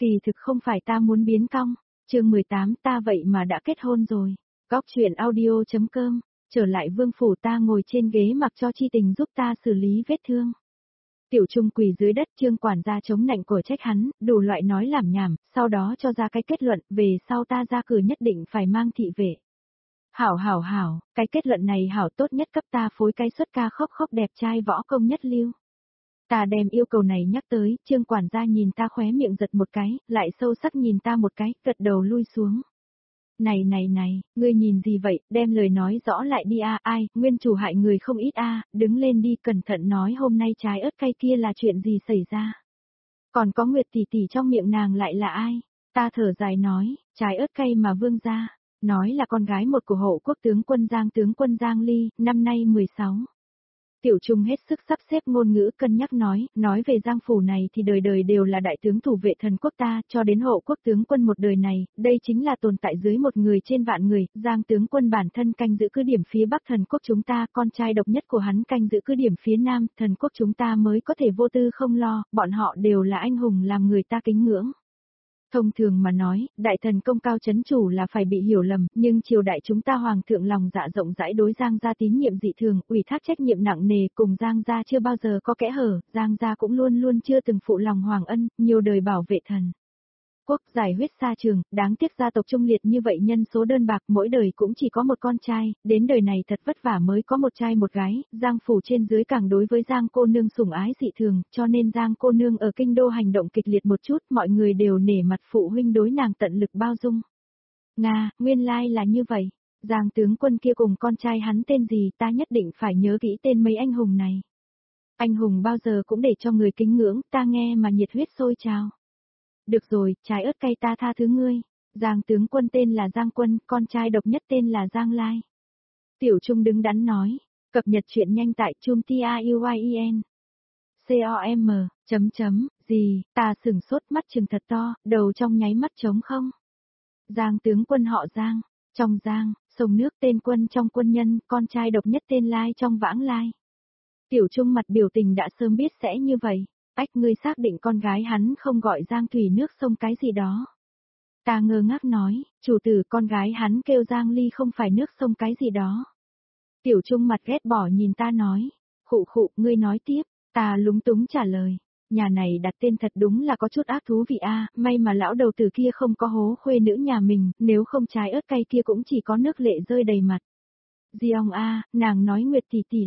Kỳ thực không phải ta muốn biến cong. Chương 18 ta vậy mà đã kết hôn rồi. Góc chuyện audio.com. Trở lại vương phủ ta ngồi trên ghế mặc cho Chi Tình giúp ta xử lý vết thương. Tiểu Trung quỳ dưới đất, Trương quản gia chống nạnh của trách hắn, đủ loại nói làm nhảm, sau đó cho ra cái kết luận, về sau ta ra cửa nhất định phải mang thị vệ. Hảo, cái kết luận này hảo, tốt nhất cấp ta phối cái xuất ca khóc khóc đẹp trai võ công nhất lưu. Ta đem yêu cầu này nhắc tới, Trương quản gia nhìn ta khóe miệng giật một cái, lại sâu sắc nhìn ta một cái, gật đầu lui xuống. Này, ngươi nhìn gì vậy, đem lời nói rõ lại đi a, ai, nguyên chủ hại người không ít a, đứng lên đi, cẩn thận nói hôm nay trái ớt cay kia là chuyện gì xảy ra. Còn có Nguyệt tỷ tỷ trong miệng nàng lại là ai? Ta thở dài nói, trái ớt cay mà vương gia, nói là con gái một của hộ quốc tướng quân Giang Ly, năm nay 16. Tiểu Trung hết sức sắp xếp ngôn ngữ cân nhắc nói về Giang phủ này thì đời đời đều là đại tướng thủ vệ thần quốc ta, cho đến hộ quốc tướng quân một đời này, đây chính là tồn tại dưới một người trên vạn người, Giang tướng quân bản thân canh giữ cứ điểm phía bắc thần quốc chúng ta, con trai độc nhất của hắn canh giữ cứ điểm phía nam, thần quốc chúng ta mới có thể vô tư không lo, bọn họ đều là anh hùng làm người ta kính ngưỡng. Thông thường mà nói, đại thần công cao chấn chủ là phải bị hiểu lầm, nhưng triều đại chúng ta hoàng thượng lòng dạ rộng rãi đối Giang gia tín nhiệm dị thường, ủy thác trách nhiệm nặng nề, cùng Giang gia chưa bao giờ có kẽ hở, Giang gia cũng luôn luôn chưa từng phụ lòng hoàng ân, nhiều đời bảo vệ thần quốc giải huyết xa trường, đáng tiếc gia tộc trung liệt như vậy nhân số đơn bạc, mỗi đời cũng chỉ có một con trai, đến đời này thật vất vả mới có một trai một gái, Giang phủ trên dưới càng đối với Giang cô nương sủng ái dị thường, cho nên Giang cô nương ở kinh đô hành động kịch liệt một chút, mọi người đều nể mặt phụ huynh đối nàng tận lực bao dung. Nga, nguyên lai là như vậy, Giang tướng quân kia cùng con trai hắn tên gì, ta nhất định phải nhớ kỹ tên mấy anh hùng này. Anh hùng bao giờ cũng để cho người kính ngưỡng, ta nghe mà nhiệt huyết sôi trào. Được rồi, trái ớt cay ta tha thứ ngươi. Giang tướng quân tên là Giang Quân, con trai độc nhất tên là Giang Lai. Tiểu Trung đứng đắn nói, cập nhật chuyện nhanh tại chum.tiuyen. Gì, ta sửng sốt mắt trừng thật to, đầu trong nháy mắt trống không. Giang tướng quân họ Giang, trong Giang, sông nước tên Quân trong quân nhân, con trai độc nhất tên Lai trong vãng Lai. Tiểu Trung mặt biểu tình đã sớm biết sẽ như vậy. Ách, ngươi xác định con gái hắn không gọi Giang Thủy nước sông cái gì đó. Ta ngơ ngác nói, chủ tử con gái hắn kêu Giang Ly không phải nước sông cái gì đó. Tiểu Trung mặt ghét bỏ nhìn ta nói, khụ, ngươi nói tiếp, ta lúng túng trả lời, nhà này đặt tên thật đúng là có chút ác thú vị a, may mà lão đầu tử kia không có hố khuê nữ nhà mình, nếu không trái ớt cay kia cũng chỉ có nước lệ rơi đầy mặt. Diong a, nàng nói Nguyệt tỷ tỷ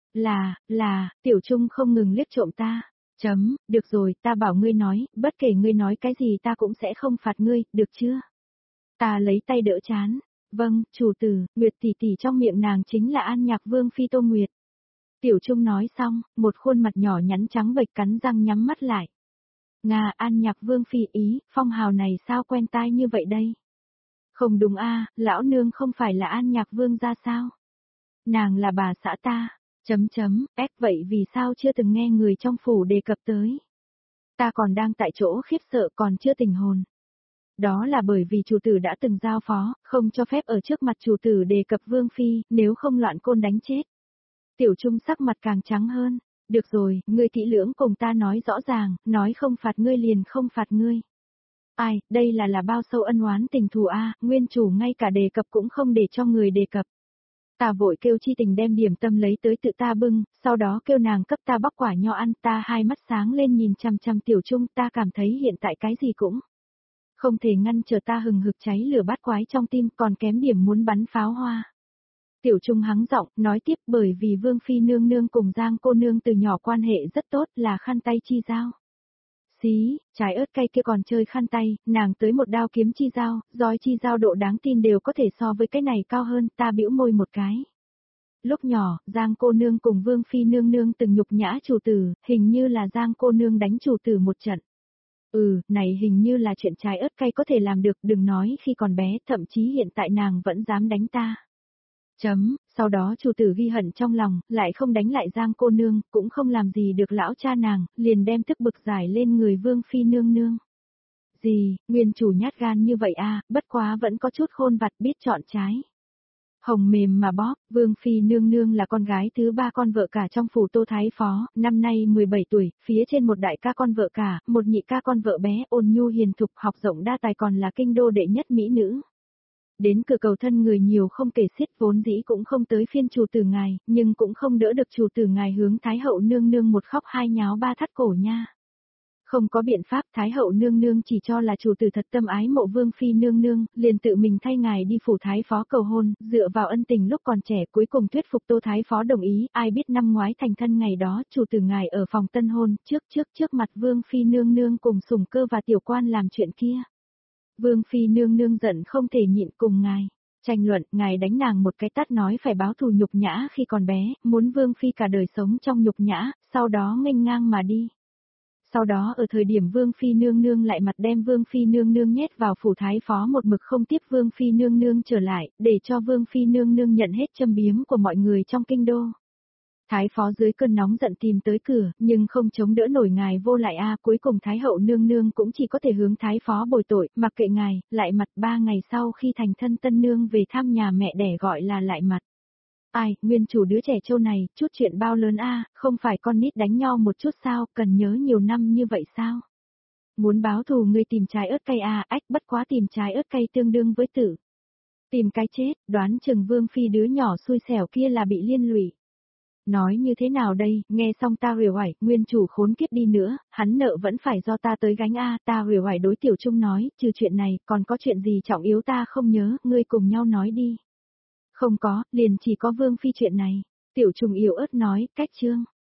là, Tiểu Trung không ngừng liếc trộm ta. Được rồi, ta bảo ngươi nói, bất kể ngươi nói cái gì ta cũng sẽ không phạt ngươi, được chưa? Ta lấy tay đỡ chán. Vâng, chủ tử, Nguyệt tỷ tỷ trong miệng nàng chính là An Nhạc Vương phi Tô Nguyệt. Tiểu Trung nói xong, một khuôn mặt nhỏ nhắn trắng bệch cắn răng nhắm mắt lại. Nga, An Nhạc Vương phi ý, phong hào này sao quen tai như vậy đây? Không đúng a, lão nương không phải là An Nhạc Vương ra sao? Nàng là bà xã ta. Vậy vì sao chưa từng nghe người trong phủ đề cập tới? Ta còn đang tại chỗ khiếp sợ còn chưa tỉnh hồn. Đó là bởi vì chủ tử đã từng giao phó, không cho phép ở trước mặt chủ tử đề cập Vương phi, nếu không loạn côn đánh chết. Tiểu Trung sắc mặt càng trắng hơn. Được rồi, ngươi kỹ lưỡng cùng ta nói rõ ràng, nói không phạt ngươi liền không phạt ngươi. Ai, đây là bao sâu ân oán tình thù a, nguyên chủ ngay cả đề cập cũng không để cho người đề cập. Ta vội kêu Chi Tình đem điểm tâm lấy tới tự ta bưng, sau đó kêu nàng cấp ta bóc quả nho ăn, ta hai mắt sáng lên nhìn chằm chằm Tiểu Trung, ta cảm thấy hiện tại cái gì cũng không thể ngăn trở ta hừng hực cháy lửa bát quái trong tim, còn kém điểm muốn bắn pháo hoa. Tiểu Trung hắng giọng, nói tiếp, bởi vì Vương phi nương nương cùng Giang cô nương từ nhỏ quan hệ rất tốt, là khăn tay chi giao. Xí, trái ớt cay kia còn chơi khăn tay, nàng tới một đao kiếm chi dao, giói chi dao độ đáng tin đều có thể so với cái này cao hơn, ta bĩu môi một cái. Lúc nhỏ, Giang cô nương cùng Vương phi nương nương từng nhục nhã chủ tử, hình như là Giang cô nương đánh chủ tử một trận. Này hình như là chuyện trái ớt cay có thể làm được, đừng nói khi còn bé, thậm chí hiện tại nàng vẫn dám đánh ta. Sau đó chủ tử ghi hận trong lòng, lại không đánh lại Giang cô nương, cũng không làm gì được lão cha nàng, liền đem tức bực giải lên người Vương phi nương nương. Gì, nguyên chủ nhát gan như vậy a, bất quá vẫn có chút khôn vặt biết chọn trái. Hồng mềm mà bóp, Vương Phi nương nương là con gái thứ 3 con vợ cả trong phủ Tô Thái Phó, năm nay 17 tuổi, phía trên một đại ca con vợ cả, một nhị ca con vợ bé, ôn nhu hiền thục, học rộng đa tài, còn là kinh đô đệ nhất mỹ nữ. Đến cửa cầu thân người nhiều không kể xiết, vốn dĩ cũng không tới phiên chủ tử ngài, nhưng cũng không đỡ được chủ tử ngài hướng Thái hậu nương nương một khóc hai nháo ba thắt cổ nha. Không có biện pháp, Thái hậu nương nương chỉ cho là chủ tử thật tâm ái mộ Vương Phi nương nương, liền tự mình thay ngài đi phủ Thái Phó cầu hôn, dựa vào ân tình lúc còn trẻ, cuối cùng thuyết phục Tô Thái Phó đồng ý, ai biết năm ngoái thành thân ngày đó, chủ tử ngài ở phòng tân hôn, trước mặt Vương Phi nương nương cùng Sủng Cơ và tiểu quan làm chuyện kia. Vương Phi nương nương giận không thể nhịn, cùng ngài tranh luận, ngài đánh nàng một cái tát, nói phải báo thù nhục nhã khi còn bé, muốn Vương Phi cả đời sống trong nhục nhã, sau đó nghênh ngang mà đi. Sau đó ở thời điểm Vương Phi nương nương lại mặt đem Vương Phi nương nương nhét vào phủ Thái Phó, một mực không tiếp Vương Phi nương nương trở lại, để cho Vương Phi nương nương nhận hết châm biếm của mọi người trong kinh đô. Thái Phó dưới cơn nóng giận tìm tới cửa, nhưng không chống đỡ nổi ngài vô lại cuối cùng Thái hậu nương nương cũng chỉ có thể hướng Thái Phó bồi tội, mặc kệ ngài, lại mặt 3 ngày sau khi thành thân tân nương về thăm nhà mẹ đẻ gọi là lại mặt. Ai, nguyên chủ đứa trẻ trâu này, chút chuyện bao lớn không phải con nít đánh nhau một chút sao, cần nhớ nhiều năm như vậy sao? Muốn báo thù ngươi tìm trái ớt cay ách, bất quá tìm trái ớt cay tương đương với tử. Tìm cái chết, đoán chừng Vương Phi đứa nhỏ xui xẻo kia là bị liên lụy. Nói như thế nào đây, nghe xong ta huề hoài, nguyên chủ khốn kiếp đi nữa, hắn nợ vẫn phải do ta tới gánh ta huề hoài đối Tiểu Trung nói, trừ chuyện này, còn có chuyện gì trọng yếu ta không nhớ, ngươi cùng nhau nói đi. Không có, liền chỉ có Vương Phi chuyện này. Tiểu Trung yếu ớt nói, cách chương.